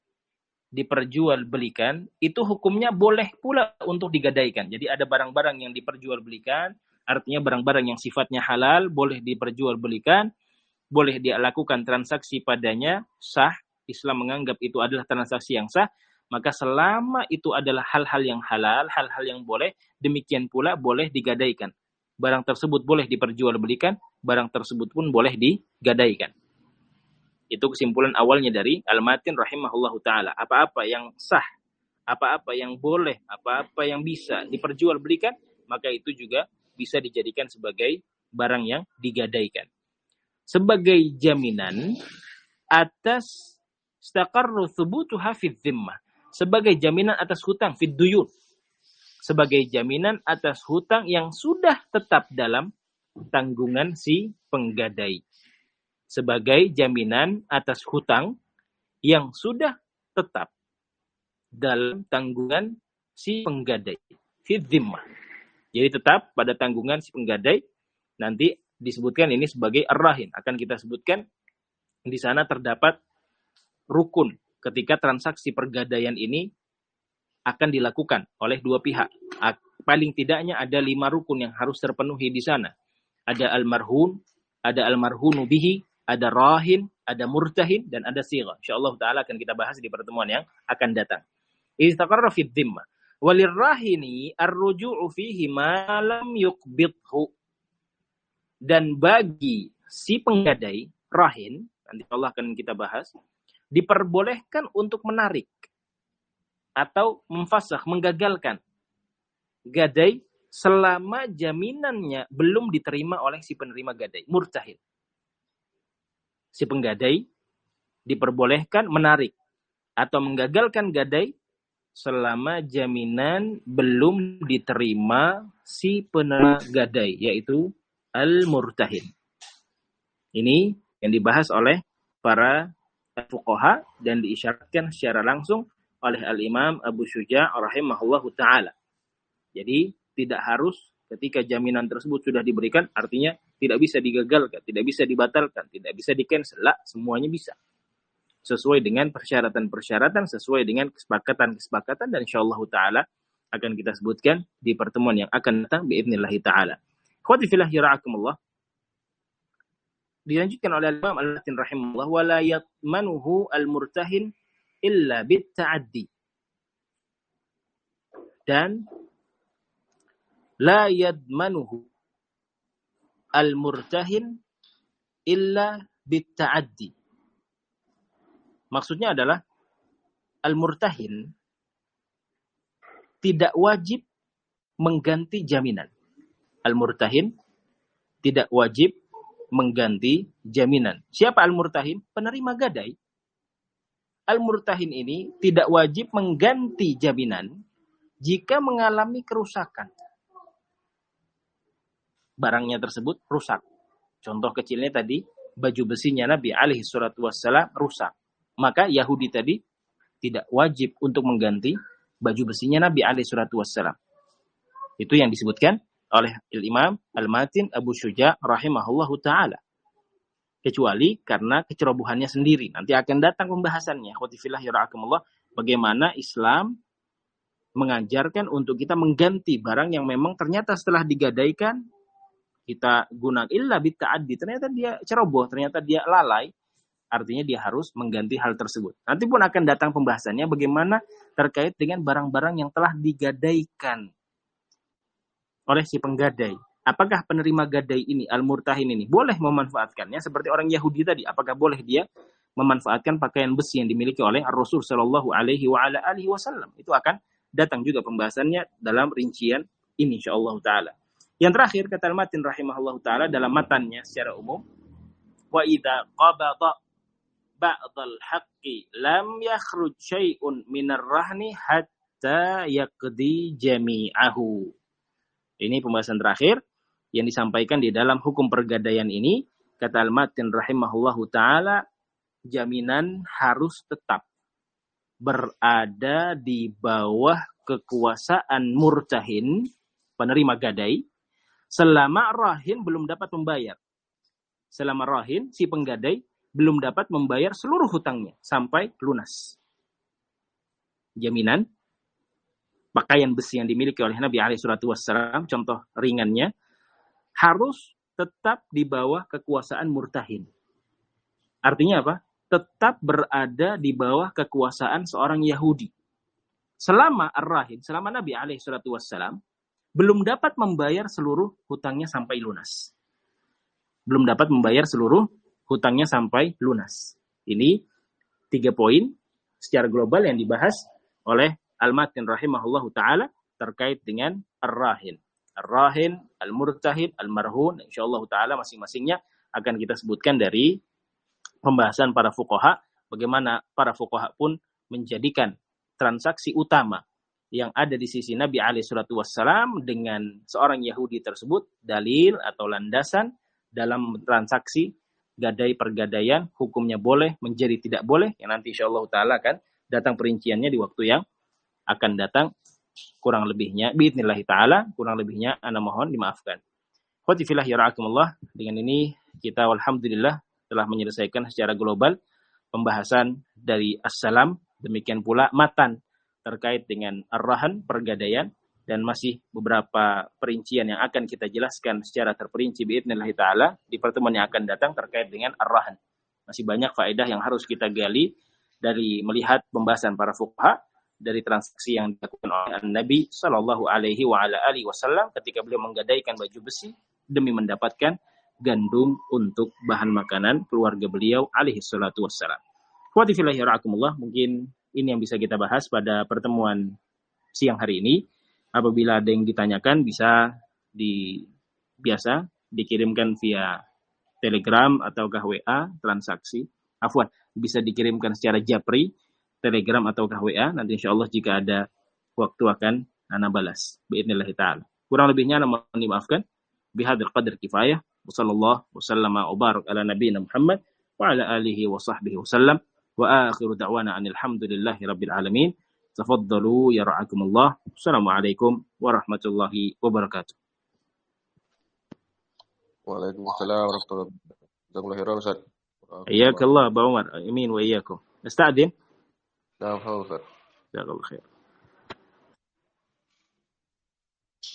diperjualbelikan, itu hukumnya boleh pula untuk digadaikan. Jadi ada barang-barang yang diperjualbelikan, artinya barang-barang yang sifatnya halal, boleh diperjualbelikan, boleh dilakukan transaksi padanya, sah. Islam menganggap itu adalah transaksi yang sah, maka selama itu adalah hal-hal yang halal, hal-hal yang boleh, demikian pula boleh digadaikan. Barang tersebut boleh diperjualbelikan, barang tersebut pun boleh digadaikan. Itu kesimpulan awalnya dari Al-Matin rahimahullahu ta'ala. Apa-apa yang sah, apa-apa yang boleh, apa-apa yang bisa diperjualbelikan, maka itu juga bisa dijadikan sebagai barang yang digadaikan. Sebagai jaminan atas istaqarru thubutuha fid dhimmah. Sebagai jaminan atas hutang fid duyun. Sebagai jaminan atas hutang yang sudah tetap dalam tanggungan si penggadai. Sebagai jaminan atas hutang yang sudah tetap dalam tanggungan si penggadai. Fi dhimmah. Jadi tetap pada tanggungan si penggadai. Nanti disebutkan ini sebagai ar-rahin. Akan kita sebutkan di sana terdapat rukun ketika transaksi pergadaian ini akan dilakukan oleh dua pihak. Paling tidaknya ada lima rukun yang harus terpenuhi di sana. Ada al-marhun, ada al-marhunu bihi, ada rahin, Ada murtahin dan ada sighah. Insyaallah taala akan kita bahas di pertemuan yang akan datang. Istaqarra fi dhimmah. Walirrahini ar-ruju'u fihi ma lam yuqbidhu. Dan bagi si penggadai rahin, nanti Allah akan kita bahas, diperbolehkan untuk menarik atau memfasakh, menggagalkan gadai selama jaminannya belum diterima oleh si penerima gadai, murtahin. Si penggadai diperbolehkan menarik atau menggagalkan gadai selama jaminan belum diterima si penerima gadai, yaitu al-murtahin. Ini yang dibahas oleh para fuqaha dan diisyaratkan secara langsung oleh Al-Imam Abu Syuja' rahimahullahu ta'ala. Jadi tidak harus ketika jaminan tersebut sudah diberikan, artinya tidak bisa digagalkan, tidak bisa dibatalkan, tidak bisa di-cancel. Lah, semuanya bisa. Sesuai dengan persyaratan-persyaratan, sesuai dengan kesepakatan-kesepakatan, dan insyaallah ta'ala akan kita sebutkan di pertemuan yang akan datang biidznillah ta'ala. Khawati fillah yara'akumullah. Dilanjutkan oleh Imam Al-Matin rahimahullah, wala yatmanuhu al-murtahin illa bit-ta'addi. Dan la yadmanuhu al-murtahin illa bit-ta'addi. Maksudnya adalah al-murtahin tidak wajib mengganti jaminan. Al-murtahin tidak wajib mengganti jaminan. Siapa al-murtahin? Penerima gadai. Al-murtahin ini tidak wajib mengganti jaminan jika mengalami kerusakan. Barangnya tersebut rusak. Contoh kecilnya tadi, baju besinya Nabi alaihi salatu wassalam rusak. Maka Yahudi tadi tidak wajib untuk mengganti baju besinya Nabi alaihi salatu wassalam. Itu yang disebutkan oleh Imam Al-Matin Abu Syuja' rahimahullahu ta'ala. Kecuali karena kecerobohannya sendiri. Nanti akan datang pembahasannya. Khotifillah yara'akumullah. Bagaimana Islam mengajarkan untuk kita mengganti barang yang memang ternyata setelah digadaikan kita gunakan illa bitta'addi, ternyata dia ceroboh, ternyata dia lalai, artinya dia harus mengganti hal tersebut. Nanti pun akan datang pembahasannya bagaimana terkait dengan barang-barang yang telah digadaikan oleh si penggadai. Apakah penerima gadai ini, al-murtahin ini, boleh memanfaatkannya seperti orang Yahudi tadi? Apakah boleh dia memanfaatkan pakaian besi yang dimiliki oleh Rasul Shallallahu Alaihi Wasallam? Itu akan datang juga pembahasannya dalam rincian ini insyaallah ta'ala. Yang terakhir kata Al-Matin rahimahullah ta'ala dalam matannya secara umum, wa idza qabada ba'dal haqqi lam yakhruj syai'un minar rahni hatta yaqdi jami'ahu. Ini pembahasan terakhir yang disampaikan di dalam hukum pergadaian ini. Kata Al-Matin rahimahullah ta'ala, jaminan harus tetap berada di bawah kekuasaan murtahin, penerima gadai, selama rahin belum dapat membayar. Selama rahin, si penggadai belum dapat membayar seluruh hutangnya sampai lunas. Jaminan pakaian besi yang dimiliki oleh Nabi alaihi salatu wassalam, contoh ringannya, harus tetap di bawah kekuasaan murtahin. Artinya apa? Tetap berada di bawah kekuasaan seorang Yahudi. Selama ar-rahin, selama Nabi alaihi salatu wassalam belum dapat membayar seluruh hutangnya sampai lunas. Belum dapat membayar seluruh hutangnya sampai lunas. Ini tiga poin secara global yang dibahas oleh Al-Matin rahimahullahu ta'ala terkait dengan ar-rahin. Ar-rahin, al-murtahin, al-marhun, insyaallah ta'ala masing-masingnya akan kita sebutkan dari pembahasan para fuqaha, bagaimana para fuqaha pun menjadikan transaksi utama yang ada di sisi Nabi alaihi salatu wassalam dengan seorang Yahudi tersebut dalil atau landasan dalam transaksi gadai pergadaian, hukumnya boleh menjadi tidak boleh, yang nanti insyaallah ta'ala akan datang perinciannya di waktu yang akan datang. Kurang lebihnya biidznillah ta'ala, kurang lebihnya ana mohon dimaafkan. Khawati fillah yara'akumullah. Dengan ini kita alhamdulillah telah menyelesaikan secara global pembahasan dari as-salam, demikian pula matan terkait dengan ar-rahan, pergadaian, dan masih beberapa perincian yang akan kita jelaskan secara terperinci biidznillah ta'ala di pertemuan yang akan datang terkait dengan ar-rahan. Masih banyak faedah yang harus kita gali dari melihat pembahasan para fuqaha dari transaksi yang dilakukan oleh Nabi Shallallahu Alaihi Wasallam ketika beliau menggadaikan baju besi demi mendapatkan gandum untuk bahan makanan keluarga beliau alaihi salatu wassalam. Khawati fillahi ra'akumullah, mungkin ini yang bisa kita bahas pada pertemuan siang hari ini. Apabila ada yang ditanyakan bisa di biasa dikirimkan via Telegram ataukah W A transaksi. Afwan, bisa dikirimkan secara japri, Telegram ataukah W A. Nanti insya Allah jika ada waktu akan ana balas. Biidznillah ta'ala. Kurang lebihnya mohon dimaafkan. Bihadzal qadar kifayah. Wassallallahu wasallama wa barak ala nabiyina Muhammad wa ala alihi wa sahbihi wasallam. Wa akhiru da'wana anil hamdulillahi rabbil alamin. Tafaddalu ya ra'akumullah. Assalamualaikum warahmatullahi wabarakatuh. Waalaikumsalam warahmatullahi wabarakatuh. Jazakumullah khairan Ustaz. Hayyakallah Ba Umar. Amin wa iyyakum. Nasta'din. Nah, Ustaz. Jazakallah khair.